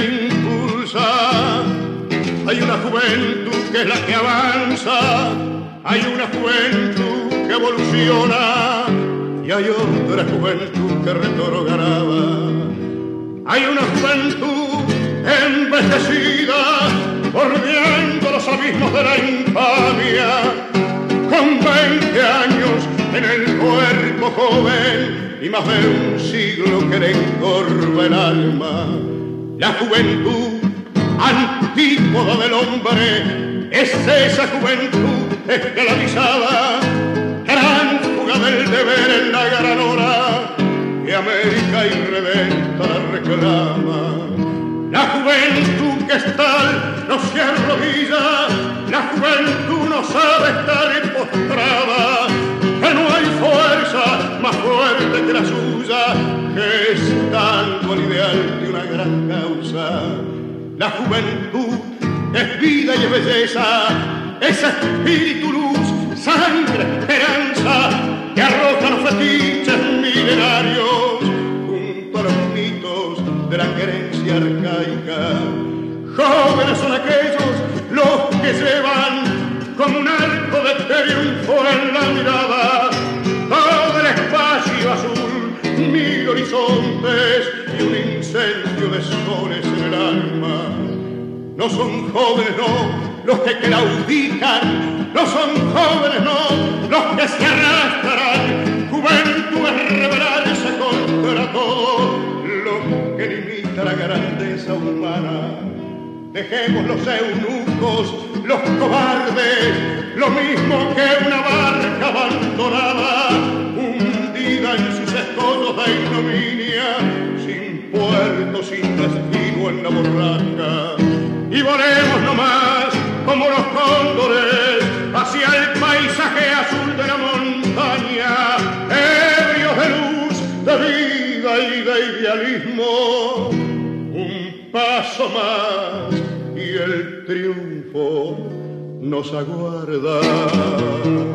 impulsa. Hay una juventud que es la que avanza, hay una juventud que evoluciona y hay otra juventud que retrograda. Hay una juventud envejecida, bordeando los abismos de la infamia, con 20 años en el cuerpo joven y más de un siglo que le encorva el alma. La juventud antípoda del hombre es esa juventud esclavizada, tránfuga del deber en la gran hora que América irredenta la reclama. La juventud que está no se arrodilla, la juventud no sabe estar postrada, que no hay fuerza más fuerte que la suya, que es tanto el ideal de una gran causa. La juventud es vida y es belleza, es espíritu, luz, sangre, esperanza, que arroja los fetiches milenarios junto a los mitos de la querencia arcaica. Jóvenes son aquellos los que llevan como un arco de triunfo en la mirada todo el espacio azul, 1000 horizontes y un incendio de soles en el alma. No son jóvenes, no, los que claudican, no son jóvenes, no, los que se arrastrarán. Juventud es rebelarse contra todo lo que limita la grandeza humana. Dejemos los eunucos, los cobardes, lo mismo que una barca abandonada, hundida en sus escollos de ignominia, sin puerto, sin destino en la borrasca. Y volemos nomás como los cóndores hacia el paisaje azul de la montaña, ebrios de luz, de vida y de idealismo. Un paso más y el triunfo nos aguarda.